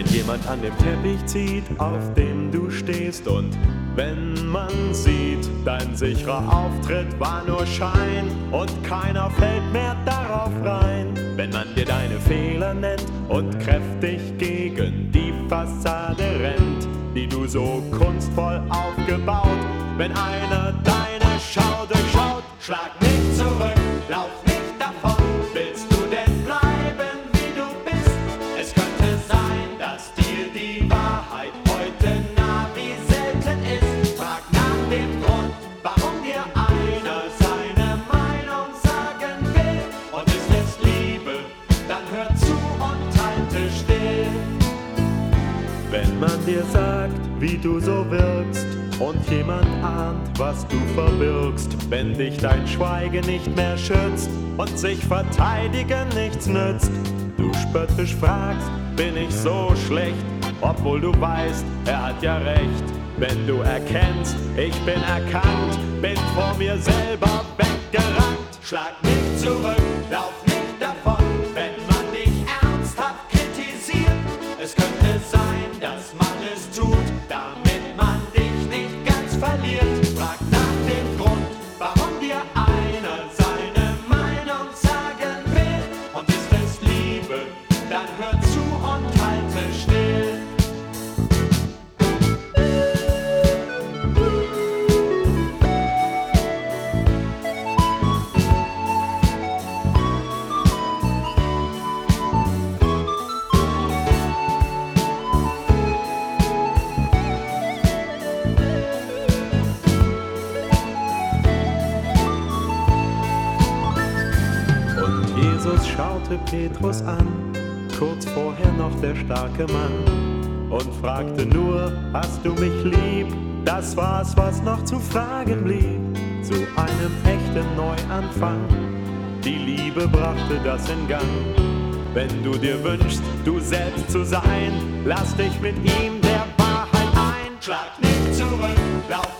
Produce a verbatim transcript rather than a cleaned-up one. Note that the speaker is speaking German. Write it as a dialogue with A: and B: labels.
A: jemand an dem Teppich zieht, auf dem du stehst, und wenn man sieht, dein sicherer Auftritt war nur Schein und keiner fällt mehr darauf rein. Wenn man dir deine Fehler nennt und kräftig gegen die Fassade rennt, die du so kunstvoll aufgebaut, wenn einer deine Schau durchschaut, schlag nicht zurück, lauf nicht davon. Willst du denn bleiben, wie du bist? Es könnte sein, dass dir die Wahrheit heute nah wie selten ist. Frag nach dem Grund, warum dir einer seine Meinung sagen will. Und ist es Liebe, dann hör zu und halte still. Wenn man dir sagt, wie du so wirkst, und jemand ahnt, was du verbirgst, wenn dich dein Schweigen nicht mehr schützt und sich verteidigen nichts nützt, du spöttisch fragst, bin ich so schlecht, obwohl du weißt, er hat ja recht. Wenn du erkennst, ich bin erkannt, bin vor mir selber weggerannt, schlag nicht zurück, lauf nicht davon, wenn man dich ernsthaft kritisiert. Es könnte sein, dass man es tut, damit man dich nicht ganz verliert. Frag nach dem Grund, warum dir einer seine Meinung sagen will. Und ist es Liebe, dann hör zu und halte still. Jesus schaute Petrus an, kurz vorher noch der starke Mann, und fragte nur, hast du mich lieb? Das war's, was noch zu fragen blieb. Zu einem echten Neuanfang, die Liebe brachte das in Gang. Wenn du dir wünschst, du selbst zu sein, lass dich mit ihm der Wahrheit ein. Schlag nicht zurück, lauf